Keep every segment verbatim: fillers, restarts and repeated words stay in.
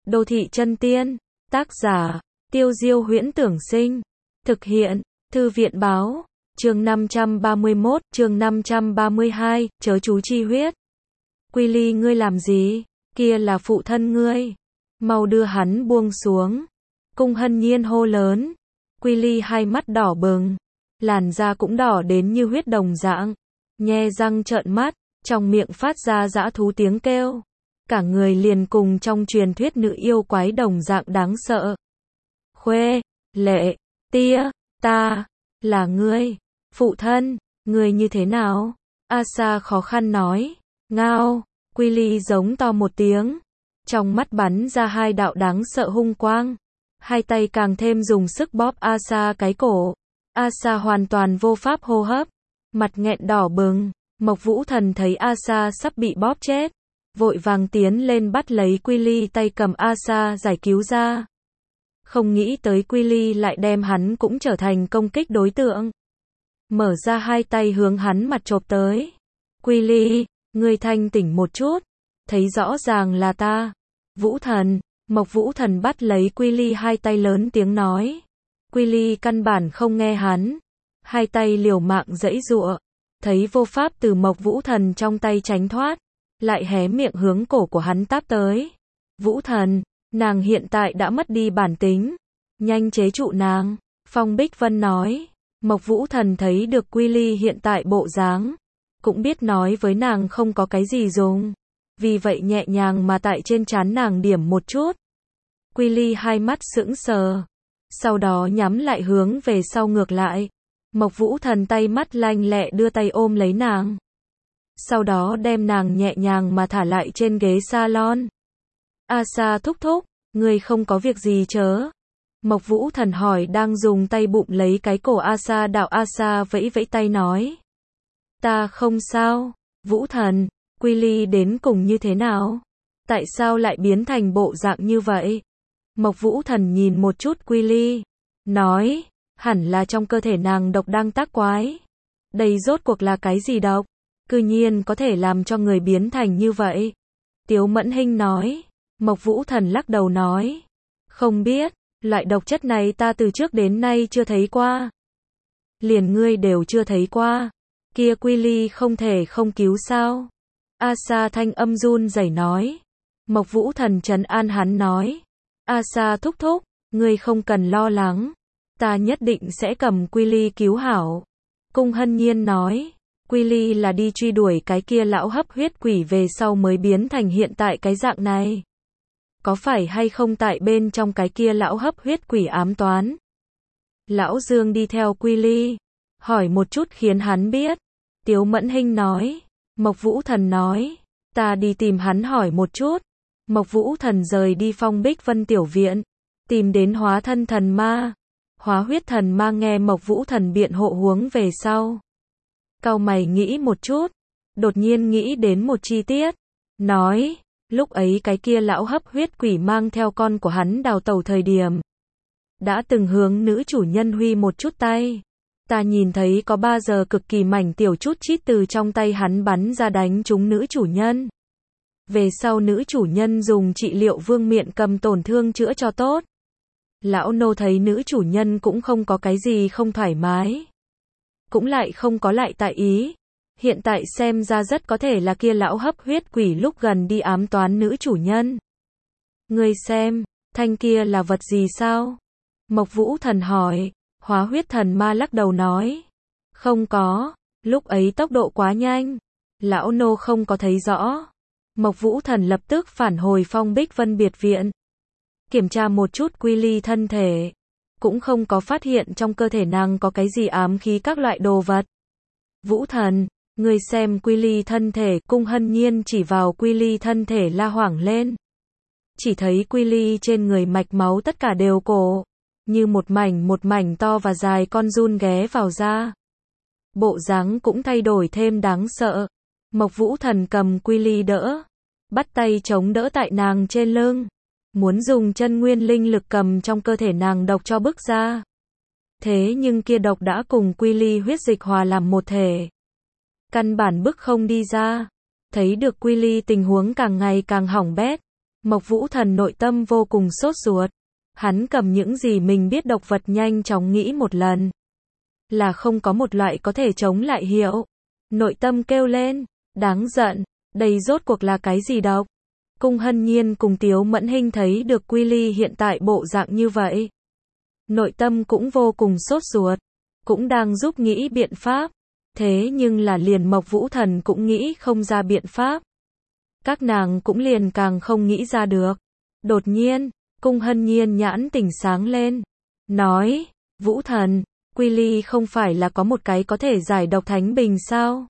Đô thị chân tiên. Tác giả, Tiêu Diêu Huyễn Tưởng Sinh. Thực hiện, Thư viện Báo. Chương năm trăm ba mươi mốt, chương năm trăm ba mươi hai, chớ chú chi huyết. Quy Ly, ngươi làm gì? Kia là phụ thân ngươi. Mau đưa hắn buông xuống. Cung Hân Nhiên hô lớn. Quy Ly hai mắt đỏ bừng, làn da cũng đỏ đến như huyết đồng dạng, nhe răng trợn mắt, trong miệng phát ra dã thú tiếng kêu. Cả người liền cùng trong truyền thuyết nữ yêu quái đồng dạng đáng sợ. Khuê, Lệ, Tia, ta, là ngươi, phụ thân, ngươi như thế nào? Asa khó khăn nói. Ngao, Quy Ly giống to một tiếng, trong mắt bắn ra hai đạo đáng sợ hung quang. Hai tay càng thêm dùng sức bóp Asa cái cổ. Asa hoàn toàn vô pháp hô hấp, mặt nghẹn đỏ bừng. Mộc Vũ Thần thấy Asa sắp bị bóp chết, vội vàng tiến lên bắt lấy Quy Ly, tay cầm Asa giải cứu ra. Không nghĩ tới Quy Ly lại đem hắn cũng trở thành công kích đối tượng. Mở ra hai tay hướng hắn mặt chộp tới. Quy Ly, ngươi thanh tỉnh một chút, thấy rõ ràng là ta. Vũ Thần. Mộc Vũ Thần bắt lấy Quy Ly hai tay lớn tiếng nói. Quy Ly căn bản không nghe hắn, hai tay liều mạng giãy giụa, thấy vô pháp từ Mộc Vũ Thần trong tay tránh thoát, lại hé miệng hướng cổ của hắn táp tới. Vũ Thần, nàng hiện tại đã mất đi bản tính, nhanh chế trụ nàng. Phong Bích Vân nói. Mộc Vũ Thần thấy được Quy Ly hiện tại bộ dáng, cũng biết nói với nàng không có cái gì dùng, vì vậy nhẹ nhàng mà tại trên trán nàng điểm một chút. Quy Ly hai mắt sững sờ, sau đó nhắm lại hướng về sau ngược lại. Mộc Vũ Thần tay mắt lanh lẹ đưa tay ôm lấy nàng, sau đó đem nàng nhẹ nhàng mà thả lại trên ghế salon. Asa thúc thúc, ngươi không có việc gì chớ? Mộc Vũ Thần hỏi, đang dùng tay bụng lấy cái cổ Asa. Đạo Asa vẫy vẫy tay nói. Ta không sao. Vũ Thần, Quy Ly đến cùng như thế nào? Tại sao lại biến thành bộ dạng như vậy? Mộc Vũ Thần nhìn một chút Quy Ly, nói, hẳn là trong cơ thể nàng độc đang tác quái. Đây rốt cuộc là cái gì độc? Cư nhiên có thể làm cho người biến thành như vậy. Tiếu Mẫn Hinh nói. Mộc Vũ Thần lắc đầu nói. Không biết, loại độc chất này ta từ trước đến nay chưa thấy qua. Liền ngươi đều chưa thấy qua. Kia Quy Ly không thể không cứu sao? Asa thanh âm run rẩy nói. Mộc Vũ Thần trấn an hắn nói. Asa thúc thúc, ngươi không cần lo lắng, ta nhất định sẽ cầm Quy Ly cứu hảo. Cung Hân Nhiên nói. Quy Ly là đi truy đuổi cái kia lão hấp huyết quỷ về sau mới biến thành hiện tại cái dạng này. Có phải hay không tại bên trong cái kia lão hấp huyết quỷ ám toán? Lão Dương đi theo Quy Ly, hỏi một chút khiến hắn biết. Tiếu Mẫn Hinh nói. Mộc Vũ Thần nói. Ta đi tìm hắn hỏi một chút. Mộc Vũ Thần rời đi Phong Bích Vân tiểu viện, tìm đến hóa thân thần ma. Hóa huyết thần ma nghe Mộc Vũ Thần biện hộ huống về sau, cau mày nghĩ một chút, đột nhiên nghĩ đến một chi tiết, nói, lúc ấy cái kia lão hấp huyết quỷ mang theo con của hắn đào tẩu thời điểm, đã từng hướng nữ chủ nhân huy một chút tay. Ta nhìn thấy có ba giờ cực kỳ mảnh tiểu chút chít từ trong tay hắn bắn ra đánh trúng nữ chủ nhân. Về sau nữ chủ nhân dùng trị liệu vương miện cầm tổn thương chữa cho tốt. Lão nô thấy nữ chủ nhân cũng không có cái gì không thoải mái, cũng lại không có lại tại ý. Hiện tại xem ra rất có thể là kia lão hấp huyết quỷ lúc gần đi ám toán nữ chủ nhân. Ngươi xem, thanh kia là vật gì sao? Mộc Vũ Thần hỏi. Hóa huyết thần ma lắc đầu nói. Không có, lúc ấy tốc độ quá nhanh, lão nô không có thấy rõ. Mộc Vũ Thần lập tức phản hồi Phong Bích Vân biệt viện, kiểm tra một chút Quy Ly thân thể, cũng không có phát hiện trong cơ thể nàng có cái gì ám khí các loại đồ vật. Vũ Thần, ngươi xem Quy Ly thân thể. Cung Hân Nhiên chỉ vào Quy Ly thân thể la hoảng lên. Chỉ thấy Quy Ly trên người mạch máu tất cả đều cổ, như một mảnh một mảnh to và dài con giun ghé vào da. Bộ dáng cũng thay đổi thêm đáng sợ. Mộc Vũ Thần cầm Quy Ly đỡ, bắt tay chống đỡ tại nàng trên lưng, muốn dùng chân nguyên linh lực cầm trong cơ thể nàng độc cho bức ra. Thế nhưng kia độc đã cùng Quy Ly huyết dịch hòa làm một thể, căn bản bức không đi ra. Thấy được Quy Ly tình huống càng ngày càng hỏng bét, Mộc Vũ Thần nội tâm vô cùng sốt ruột. Hắn cầm những gì mình biết độc vật nhanh chóng nghĩ một lần. Là không có một loại có thể chống lại hiệu. Nội tâm kêu lên, đáng giận, đây rốt cuộc là cái gì độc? Cung Hân Nhiên cùng Tiếu Mẫn Hinh thấy được Quy Ly hiện tại bộ dạng như vậy. Nội tâm cũng vô cùng sốt ruột, cũng đang giúp nghĩ biện pháp. Thế nhưng là liền Mộc Vũ Thần cũng nghĩ không ra biện pháp. Các nàng cũng liền càng không nghĩ ra được. Đột nhiên, Cung Hân Nhiên nhãn tỉnh sáng lên. Nói, Vũ Thần, Quy Ly không phải là có một cái có thể giải độc thánh bình sao?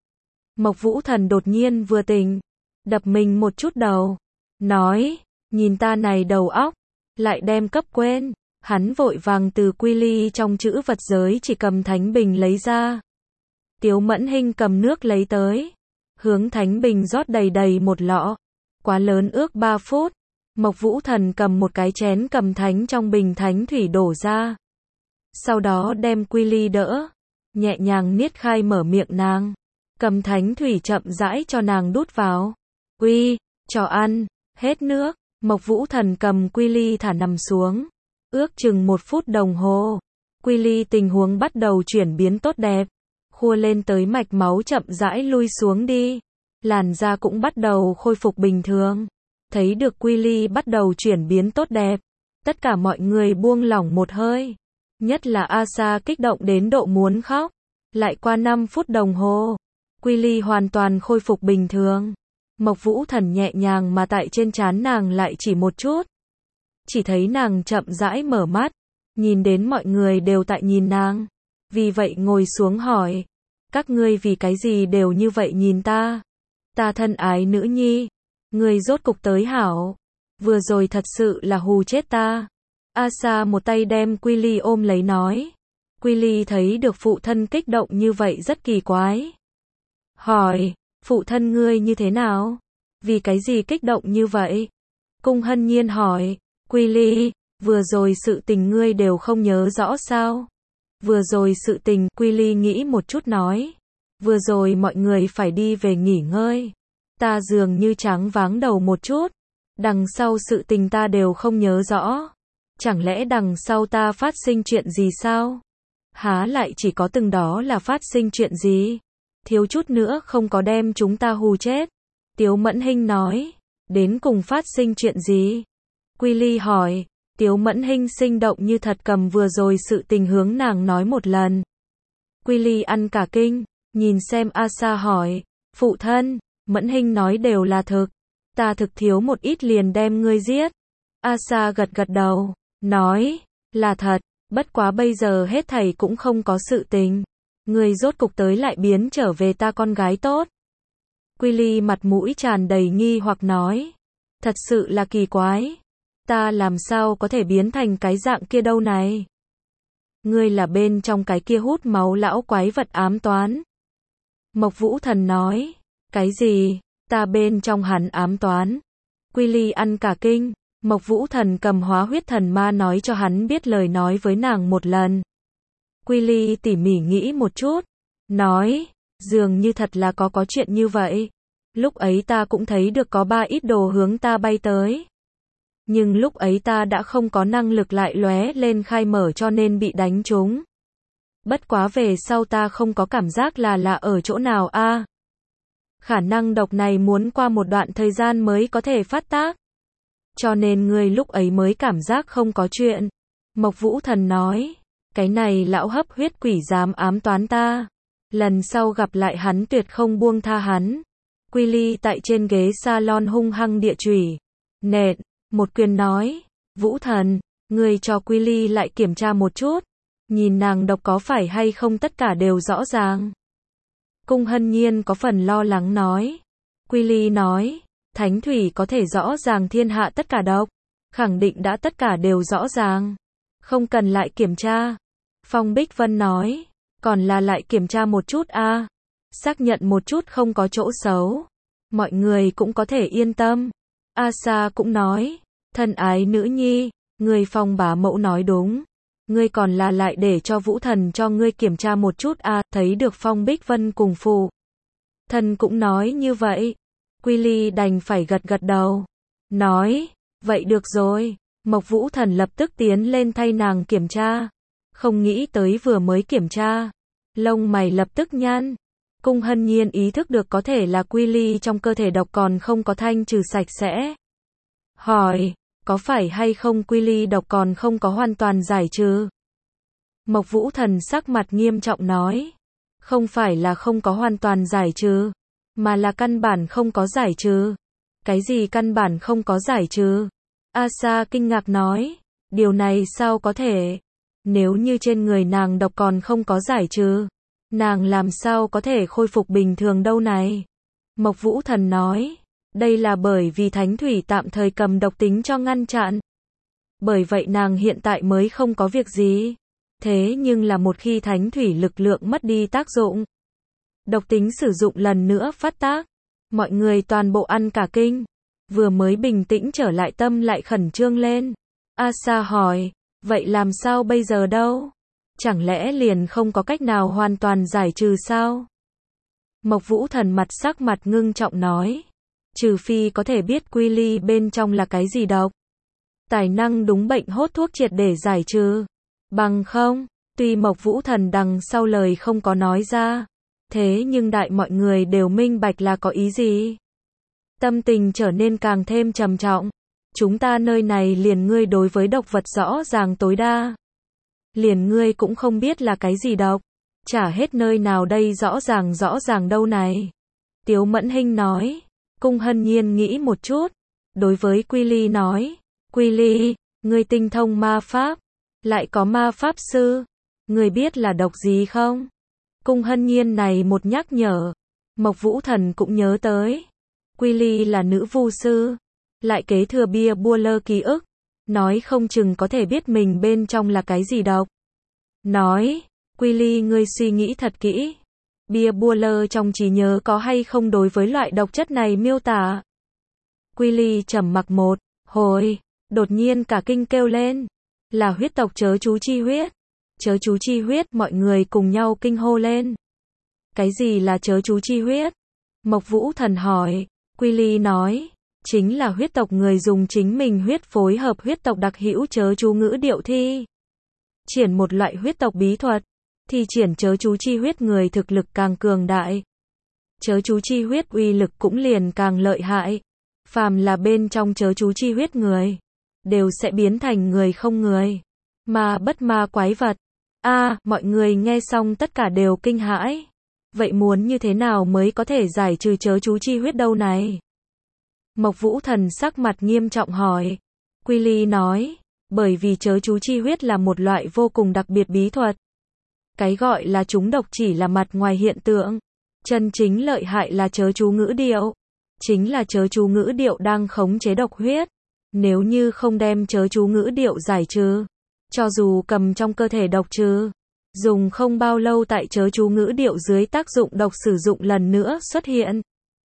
Mộc Vũ Thần đột nhiên vừa tỉnh, đập mình một chút đầu. Nói, nhìn ta này đầu óc, lại đem cấp quên. Hắn vội vàng từ Quy Ly trong chữ vật giới chỉ cầm thánh bình lấy ra. Tiếu Mẫn Hinh cầm nước lấy tới. Hướng thánh bình rót đầy đầy một lọ. Quá lớn ước ba phút. Mộc Vũ Thần cầm một cái chén cầm thánh trong bình thánh thủy đổ ra. Sau đó đem Quy Ly đỡ. Nhẹ nhàng niết khai mở miệng nàng. Cầm thánh thủy chậm rãi cho nàng đút vào. Quy, cho ăn, hết nước. Mộc Vũ Thần cầm Quy Ly thả nằm xuống. Ước chừng một phút đồng hồ. Quy Ly tình huống bắt đầu chuyển biến tốt đẹp. Khua lên tới mạch máu chậm rãi lui xuống đi. Làn da cũng bắt đầu khôi phục bình thường. Thấy được Quy Ly bắt đầu chuyển biến tốt đẹp. Tất cả mọi người buông lỏng một hơi. Nhất là Asa kích động đến độ muốn khóc. Lại qua năm phút đồng hồ. Quy Ly hoàn toàn khôi phục bình thường. Mộc Vũ Thần nhẹ nhàng mà tại trên trán nàng lại chỉ một chút. Chỉ thấy nàng chậm rãi mở mắt. Nhìn đến mọi người đều tại nhìn nàng. Vì vậy ngồi xuống hỏi. Các ngươi vì cái gì đều như vậy nhìn ta? Ta thân ái nữ nhi. Ngươi rốt cục tới hảo. Vừa rồi thật sự là hù chết ta. Asa một tay đem Quy Ly ôm lấy nói. Quy Ly thấy được phụ thân kích động như vậy rất kỳ quái. Hỏi, phụ thân ngươi như thế nào? Vì cái gì kích động như vậy? Cung Hân Nhiên hỏi, Quy Ly, vừa rồi sự tình ngươi đều không nhớ rõ sao? Vừa rồi sự tình, Quy Ly nghĩ một chút nói. Vừa rồi mọi người phải đi về nghỉ ngơi. Ta dường như tráng váng đầu một chút. Đằng sau sự tình ta đều không nhớ rõ. Chẳng lẽ đằng sau ta phát sinh chuyện gì sao? Há lại chỉ có từng đó là phát sinh chuyện gì? Thiếu chút nữa không có đem chúng ta hù chết. Tiếu Mẫn Hinh nói. Đến cùng phát sinh chuyện gì? Quy Ly hỏi. Tiếu Mẫn Hinh sinh động như thật cầm vừa rồi sự tình hướng nàng nói một lần. Quy Ly ăn cả kinh. Nhìn xem Asa hỏi. Phụ thân, Mẫn Hinh nói đều là thực. Ta thực thiếu một ít liền đem ngươi giết. Asa gật gật đầu. Nói. Là thật. Bất quá bây giờ hết thảy cũng không có sự tình. Ngươi rốt cục tới lại biến trở về ta con gái tốt. Quy Ly mặt mũi tràn đầy nghi hoặc nói. Thật sự là kỳ quái. Ta làm sao có thể biến thành cái dạng kia đâu này? Ngươi là bên trong cái kia hút máu lão quái vật ám toán. Mộc Vũ Thần nói. Cái gì? Ta bên trong hắn ám toán. Quy Ly ăn cả kinh. Mộc Vũ Thần cầm hóa huyết thần ma nói cho hắn biết lời nói với nàng một lần. Quy Ly tỉ mỉ nghĩ một chút. Nói. Dường như thật là có có chuyện như vậy. Lúc ấy ta cũng thấy được có ba ít đồ hướng ta bay tới. Nhưng lúc ấy ta đã không có năng lực lại lóe lên khai mở cho nên bị đánh trúng. Bất quá về sau ta không có cảm giác là là ở chỗ nào a. À, khả năng độc này muốn qua một đoạn thời gian mới có thể phát tác. Cho nên ngươi lúc ấy mới cảm giác không có chuyện. Mộc Vũ Thần nói. Cái này lão hấp huyết quỷ dám ám toán ta. Lần sau gặp lại hắn tuyệt không buông tha hắn. Quy Ly tại trên ghế salon hung hăng địa chủy. Nện. Một quyền nói. Vũ Thần, ngươi cho Quy Ly lại kiểm tra một chút. Nhìn nàng độc có phải hay không tất cả đều rõ ràng. Cung Hân Nhiên có phần lo lắng nói. Quy Ly nói. Thánh thủy có thể rõ ràng thiên hạ tất cả độc. Khẳng định đã tất cả đều rõ ràng. Không cần lại kiểm tra. Phong Bích Vân nói. Còn là lại kiểm tra một chút a. À. Xác nhận một chút không có chỗ xấu. Mọi người cũng có thể yên tâm. Asa cũng nói. Thân ái nữ nhi. Người Phong bá mẫu nói đúng. Ngươi còn là lại để cho Vũ Thần cho ngươi kiểm tra một chút a. À. Thấy được Phong Bích Vân cùng phụ thần cũng nói như vậy. Quy Ly đành phải gật gật đầu. nói, vậy được rồi. Mộc Vũ Thần lập tức tiến lên thay nàng kiểm tra. Không nghĩ tới vừa mới kiểm tra, lông mày lập tức nhăn. Cung Hân Nhiên ý thức được có thể là quy ly trong cơ thể độc còn không có thanh trừ sạch sẽ. Hỏi, có phải hay không quy ly độc còn không có hoàn toàn giải trừ? Mộc Vũ Thần sắc mặt nghiêm trọng nói, không phải là không có hoàn toàn giải trừ, mà là căn bản không có giải trừ. Cái gì căn bản không có giải trừ? Asa kinh ngạc nói, điều này sao có thể? Nếu như trên người nàng độc còn không có giải trừ, nàng làm sao có thể khôi phục bình thường đâu này? Mộc Vũ Thần nói, đây là bởi vì thánh thủy tạm thời cầm độc tính cho ngăn chặn. Bởi vậy nàng hiện tại mới không có việc gì. Thế nhưng là một khi thánh thủy lực lượng mất đi tác dụng, độc tính sử dụng lần nữa phát tác, mọi người toàn bộ ăn cả kinh. Vừa mới bình tĩnh trở lại tâm lại khẩn trương lên. Asa hỏi, vậy làm sao bây giờ đâu? Chẳng lẽ liền không có cách nào hoàn toàn giải trừ sao? Mộc Vũ Thần mặt sắc mặt ngưng trọng nói, trừ phi có thể biết quy ly bên trong là cái gì độc, tài năng đúng bệnh hốt thuốc triệt để giải trừ. Bằng không, tuy Mộc Vũ Thần đằng sau lời không có nói ra, thế nhưng đại mọi người đều minh bạch là có ý gì. Tâm tình trở nên càng thêm trầm trọng. Chúng ta nơi này liền ngươi đối với độc vật rõ ràng tối đa. Liền ngươi cũng không biết là cái gì độc. Chả hết nơi nào đây rõ ràng rõ ràng đâu này. Tiếu Mẫn Hinh nói. Cung Hân Nhiên nghĩ một chút. Đối với Quy Ly nói. Quy Ly, ngươi tinh thông ma pháp. Lại có ma pháp sư. Ngươi biết là độc gì không? Cung Hân Nhiên này một nhắc nhở. Mộc Vũ Thần cũng nhớ tới. Quy Ly là nữ vu sư. Lại kế thừa bia bua lơ ký ức. Nói không chừng có thể biết mình bên trong là cái gì độc. Nói, Quy Ly ngươi suy nghĩ thật kỹ. Bia bua lơ trong trí nhớ có hay không đối với loại độc chất này miêu tả? Quy Ly trầm mặc một hồi, đột nhiên cả kinh kêu lên. Là huyết tộc chớ chú chi huyết. Chớ chú chi huyết, mọi người cùng nhau kinh hô lên. Cái gì là chớ chú chi huyết? Mộc Vũ Thần hỏi. Quy Ly nói, chính là huyết tộc người dùng chính mình huyết phối hợp huyết tộc đặc hữu chớ chú ngữ điệu thi triển một loại huyết tộc bí thuật. Thi triển chớ chú chi huyết người thực lực càng cường đại, chớ chú chi huyết uy lực cũng liền càng lợi hại. Phàm là bên trong chớ chú chi huyết người, đều sẽ biến thành người không người, ma bất ma quái vật. A, à, mọi người nghe xong tất cả đều kinh hãi. Vậy muốn như thế nào mới có thể giải trừ chớ chú chi huyết đâu này? Mộc Vũ Thần sắc mặt nghiêm trọng hỏi. Quy Ly nói, bởi vì chớ chú chi huyết là một loại vô cùng đặc biệt bí thuật. Cái gọi là trúng độc chỉ là mặt ngoài hiện tượng. Chân chính lợi hại là chớ chú ngữ điệu. Chính là chớ chú ngữ điệu đang khống chế độc huyết. Nếu như không đem chớ chú ngữ điệu giải trừ, cho dù cầm trong cơ thể độc trừ, dùng không bao lâu tại chớ chú ngữ điệu dưới tác dụng độc sử dụng lần nữa xuất hiện.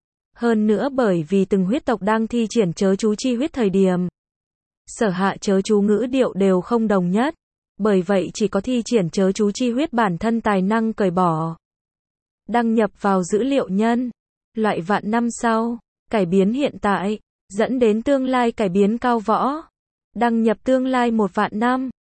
Hơn nữa bởi vì từng huyết tộc đang thi triển chớ chú chi huyết thời điểm, sở hạ chớ chú ngữ điệu đều không đồng nhất. Bởi vậy chỉ có thi triển chớ chú chi huyết bản thân tài năng cởi bỏ. Đăng nhập vào dữ liệu nhân. Loại vạn năm sau. Cải biến hiện tại. Dẫn đến tương lai cải biến cao võ. Đăng nhập tương lai một vạn năm.